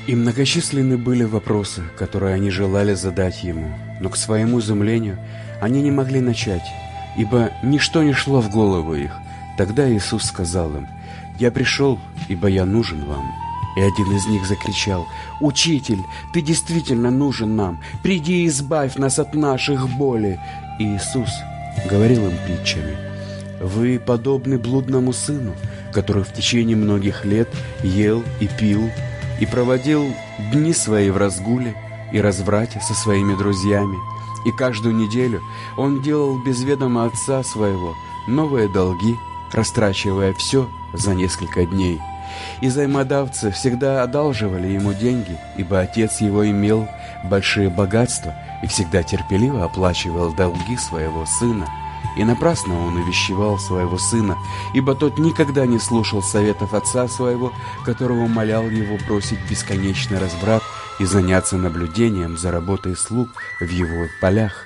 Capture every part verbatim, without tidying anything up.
И многочисленны были вопросы, которые они желали задать ему, но к своему изумлению они не могли начать, ибо ничто не шло в голову их. Тогда Иисус сказал им: «Я пришел, ибо я нужен вам». И один из них закричал: «Учитель, ты действительно нужен нам! Приди и избавь нас от наших болей!» И Иисус говорил им притчами: «Вы подобны блудному сыну, который в течение многих лет ел и пил, и проводил дни свои в разгуле и разврате со своими друзьями. И каждую неделю он делал без ведома отца своего новые долги, растрачивая все за несколько дней. И взаимодавцы всегда одалживали ему деньги, ибо отец его имел большие богатства и всегда терпеливо оплачивал долги своего сына. И напрасно он увещевал своего сына, ибо тот никогда не слушал советов отца своего, которого умолял его бросить бесконечный разврат и заняться наблюдением за работой слуг в его полях.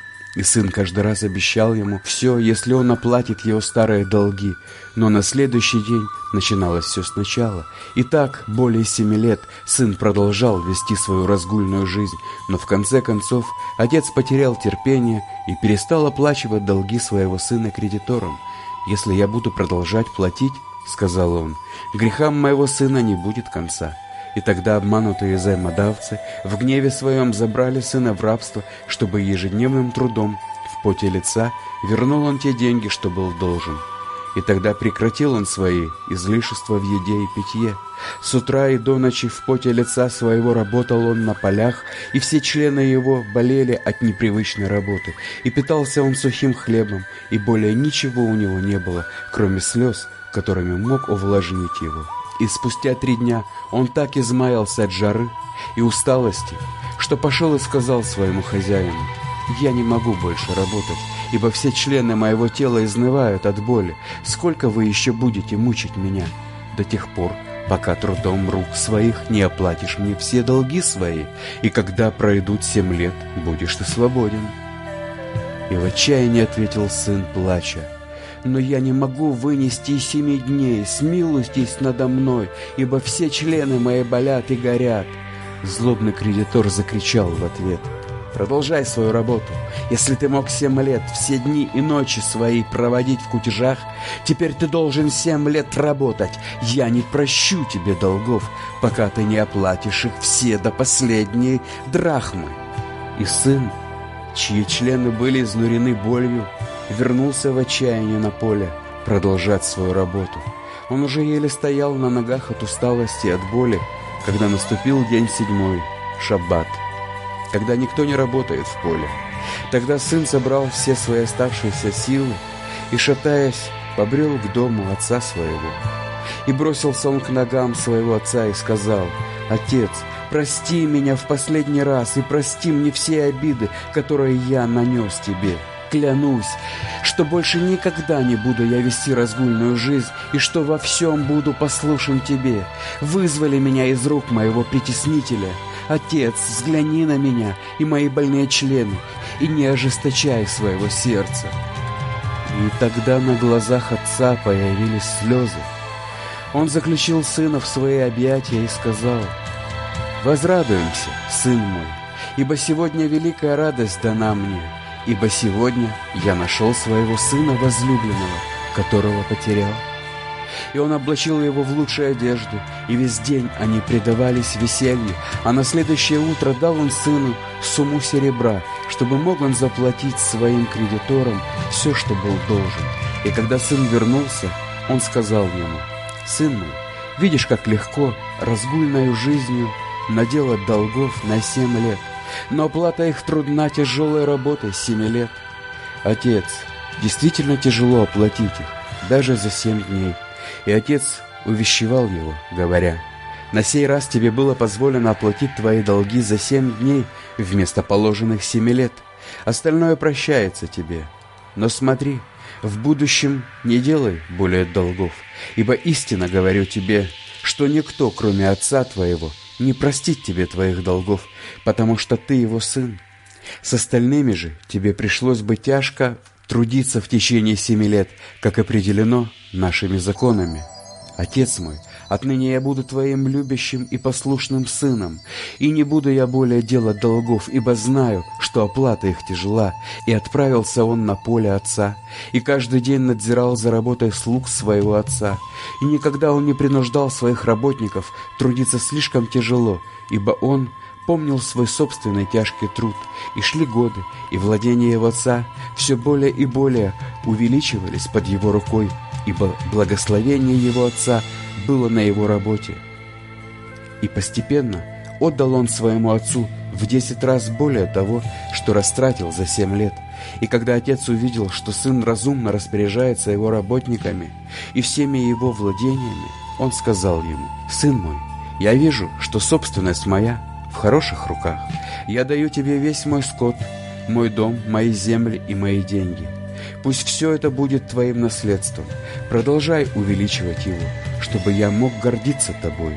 И сын каждый раз обещал ему все, если он оплатит его старые долги, но на следующий день начиналось все сначала. И так более семи лет сын продолжал вести свою разгульную жизнь, но в конце концов отец потерял терпение и перестал оплачивать долги своего сына кредиторам. «Если я буду продолжать платить, — сказал он, — грехам моего сына не будет конца». И тогда обманутые взаимодавцы в гневе своем забрали сына в рабство, чтобы ежедневным трудом, в поте лица, вернул он те деньги, что был должен. И тогда прекратил он свои излишества в еде и питье. С утра и до ночи в поте лица своего работал он на полях, и все члены его болели от непривычной работы. И питался он сухим хлебом, и более ничего у него не было, кроме слез, которыми мог увлажнить его. И спустя три дня он так измаялся от жары и усталости, что пошел и сказал своему хозяину: «Я не могу больше работать, ибо все члены моего тела изнывают от боли. Сколько вы еще будете мучить меня? До тех пор, пока трудом рук своих не оплатишь мне все долги свои, и когда пройдут семь лет, будешь ты свободен». И в отчаянии ответил сын, плача: «Но я не могу вынести и семи дней, смилуйтесь надо мной, ибо все члены мои болят и горят». Злобный кредитор закричал в ответ: «Продолжай свою работу. Если ты мог семь лет все дни и ночи свои проводить в кутежах, теперь ты должен семь лет работать. Я не прощу тебе долгов, пока ты не оплатишь их все до последней драхмы». И сын, чьи члены были изнурены болью, вернулся в отчаянии на поле продолжать свою работу. Он уже еле стоял на ногах от усталости и от боли, когда наступил день седьмой, шаббат, когда никто не работает в поле. Тогда сын собрал все свои оставшиеся силы и, шатаясь, побрел к дому отца своего. И бросился он к ногам своего отца и сказал: «Отец, прости меня в последний раз и прости мне все обиды, которые я нанес тебе. Клянусь, что больше никогда не буду я вести разгульную жизнь и что во всем буду послушен тебе. Вызволи меня из рук моего притеснителя. Отец, взгляни на меня и мои больные члены, и не ожесточай своего сердца». И тогда на глазах отца появились слезы. Он заключил сына в свои объятия и сказал: «Возрадуемся, сын мой, ибо сегодня великая радость дана мне, ибо сегодня я нашел своего сына возлюбленного, которого потерял». И он облачил его в лучшие одежды, и весь день они предавались веселью, а на следующее утро дал он сыну сумму серебра, чтобы мог он заплатить своим кредиторам все, что был должен. И когда сын вернулся, он сказал ему: «Сын мой, видишь, как легко разгульною жизнью наделать долгов на семь лет, но оплата их трудна тяжелой работой семи лет. Отец, действительно тяжело оплатить их, даже за семь дней». И отец увещевал его, говоря: «На сей раз тебе было позволено оплатить твои долги за семь дней вместо положенных семи лет. Остальное прощается тебе. Но смотри, в будущем не делай более долгов, ибо истинно говорю тебе, что никто, кроме отца твоего, не простит тебе твоих долгов, потому что ты его сын. С остальными же тебе пришлось бы тяжко трудиться в течение семи лет, как определено нашими законами. Отец мой, Отныне я буду твоим любящим и послушным сыном, и не буду я более делать долгов, ибо знаю, что оплата их тяжела». И отправился он на поле отца, и каждый день надзирал за работой слуг своего отца. И никогда он не принуждал своих работников трудиться слишком тяжело, ибо он помнил свой собственный тяжкий труд. И шли годы, и владения его отца все более и более увеличивались под его рукой, ибо благословение его отца было на его работе. И постепенно отдал он своему отцу в десять раз более того, что растратил за семь лет. И когда отец увидел, что сын разумно распоряжается его работниками и всеми его владениями, он сказал ему: «Сын мой, я вижу, что собственность моя в хороших руках. Я даю тебе весь мой скот, мой дом, мои земли и мои деньги. Пусть все это будет твоим наследством. Продолжай увеличивать его, чтобы я мог гордиться тобой».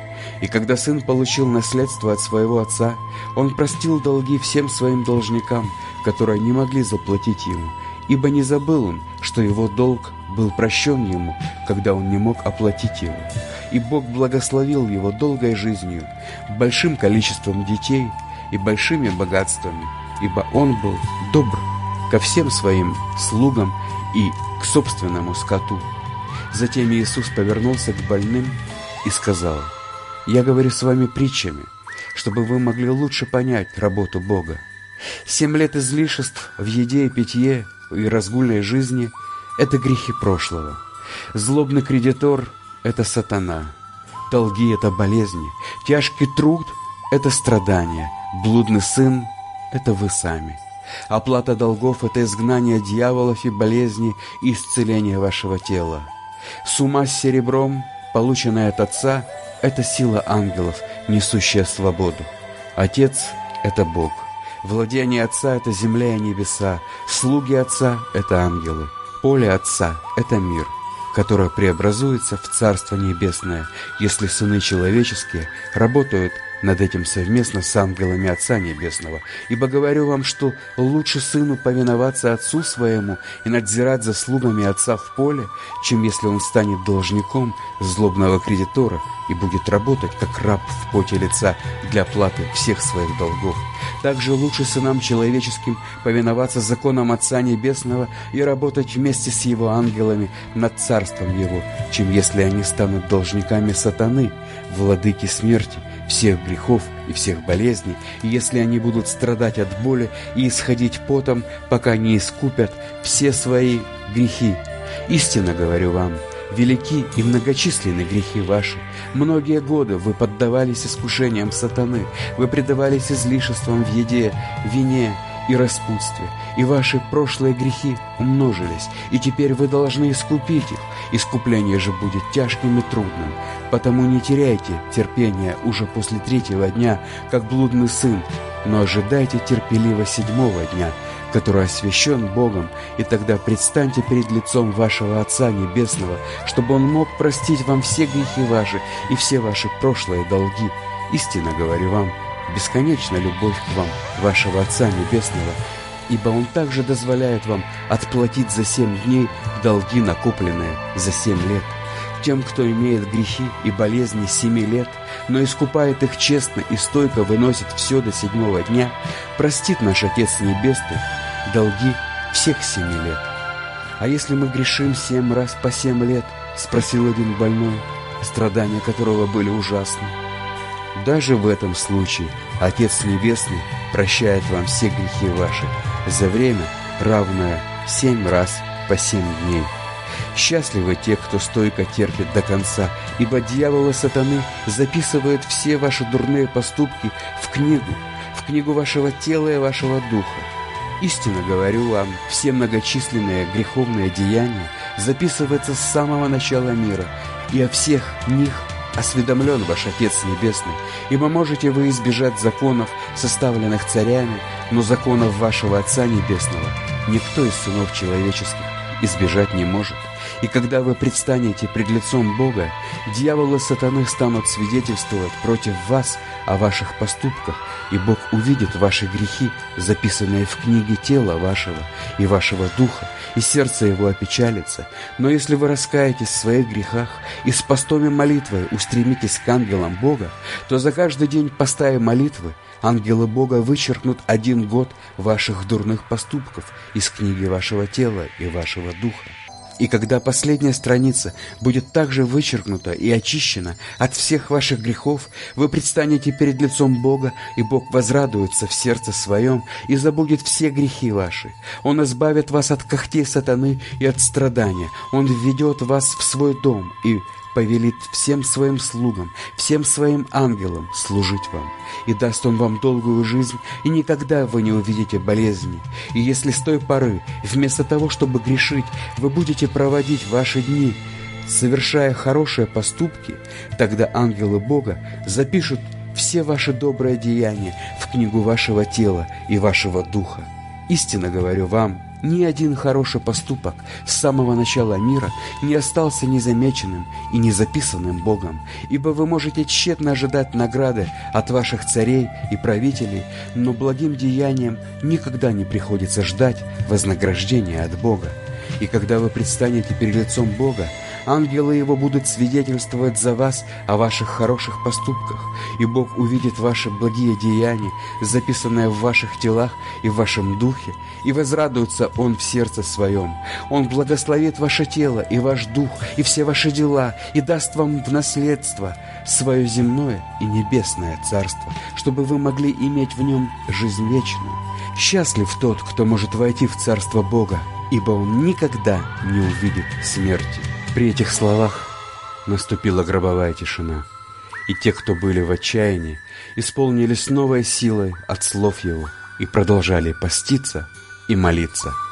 И когда сын получил наследство от своего отца, он простил долги всем своим должникам, которые не могли заплатить ему, ибо не забыл он, что его долг был прощен ему, когда он не мог оплатить его. И Бог благословил его долгой жизнью, большим количеством детей и большими богатствами, ибо он был добр ко всем своим слугам и к собственному скоту. Затем Иисус повернулся к больным и сказал: «Я говорю с вами притчами, чтобы вы могли лучше понять работу Бога. Семь лет излишеств в еде и питье и разгульной жизни – это грехи прошлого. Злобный кредитор – это сатана. Долги – это болезни. Тяжкий труд – это страдания. Блудный сын – это вы сами. Оплата долгов – это изгнание дьяволов и болезни и исцеление вашего тела. Сумма с серебром, полученная от Отца – это сила ангелов, несущая свободу. Отец – это Бог. Владение Отца – это земля и небеса. Слуги Отца – это ангелы. Поле Отца – это мир, который преобразуется в Царство Небесное, если сыны человеческие работают над этим совместно с ангелами Отца Небесного. Ибо говорю вам, что лучше сыну повиноваться отцу своему и надзирать за слугами отца в поле, чем если он станет должником злобного кредитора и будет работать, как раб в поте лица, для оплаты всех своих долгов. Также лучше сынам человеческим повиноваться законам Отца Небесного и работать вместе с Его ангелами над Царством Его, чем если они станут должниками сатаны, владыки смерти, всех грехов и всех болезней, и если они будут страдать от боли и исходить потом, пока не искупят все свои грехи. Истинно говорю вам, велики и многочисленны грехи ваши. Многие годы вы поддавались искушениям сатаны, вы предавались излишествам в еде, вине и распутстве, и ваши прошлые грехи умножились, и теперь вы должны искупить их. Искупление же будет тяжким и трудным, потому не теряйте терпения уже после третьего дня, как блудный сын, но ожидайте терпеливо седьмого дня, который освящен Богом, и тогда предстаньте перед лицом вашего Отца Небесного, чтобы Он мог простить вам все грехи ваши и все ваши прошлые долги. Истинно говорю вам, бесконечна любовь к вам, вашего Отца Небесного, ибо Он также дозволяет вам отплатить за семь дней долги, накопленные за семь лет. Тем, кто имеет грехи и болезни семи лет, но искупает их честно и стойко выносит все до седьмого дня, простит наш Отец Небесный долги всех семи лет. «А если мы грешим семь раз по семь лет?» — спросил один больной, страдания которого были ужасны. «Даже в этом случае Отец Небесный прощает вам все грехи ваши за время, равное семь раз по семь дней. Счастливы те, кто стойко терпит до конца, ибо дьявол и сатаны записывают все ваши дурные поступки в книгу, в книгу вашего тела и вашего духа. Истинно говорю вам, все многочисленные греховные деяния записываются с самого начала мира, и о всех них осведомлен ваш Отец Небесный, ибо можете вы избежать законов, составленных царями, но законов вашего Отца Небесного никто из сынов человеческих избежать не может. И когда вы предстанете пред лицом Бога, дьявол и сатаны станут свидетельствовать против вас о ваших поступках, и Бог увидит ваши грехи, записанные в книге тела вашего и вашего духа, и сердце его опечалится. Но если вы раскаетесь в своих грехах и с постом и молитвой устремитесь к ангелам Бога, то за каждый день поста и молитвы ангелы Бога вычеркнут один год ваших дурных поступков из книги вашего тела и вашего духа. И когда последняя страница будет также вычеркнута и очищена от всех ваших грехов, вы предстанете перед лицом Бога, и Бог возрадуется в сердце своем и забудет все грехи ваши. Он избавит вас от когтей сатаны и от страдания. Он введет вас в свой дом и повелит всем своим слугам, всем своим ангелам служить вам. И даст Он вам долгую жизнь, и никогда вы не увидите болезни. И если с той поры, вместо того, чтобы грешить, вы будете проводить ваши дни, совершая хорошие поступки, тогда ангелы Бога запишут все ваши добрые деяния в книгу вашего тела и вашего духа. Истинно говорю вам, ни один хороший поступок с самого начала мира не остался незамеченным и не записанным Богом, ибо вы можете тщетно ожидать награды от ваших царей и правителей, но благим деяниям никогда не приходится ждать вознаграждения от Бога. И когда вы предстанете перед лицом Бога, ангелы Его будут свидетельствовать за вас о ваших хороших поступках, и Бог увидит ваши благие деяния, записанные в ваших телах и в вашем духе, и возрадуется Он в сердце своем. Он благословит ваше тело и ваш дух, и все ваши дела, и даст вам в наследство свое земное и небесное царство, чтобы вы могли иметь в нем жизнь вечную. Счастлив тот, кто может войти в царство Бога, ибо он никогда не увидит смерти». При этих словах наступила гробовая тишина, и те, кто были в отчаянии, исполнились новой силой от слов его и продолжали поститься и молиться.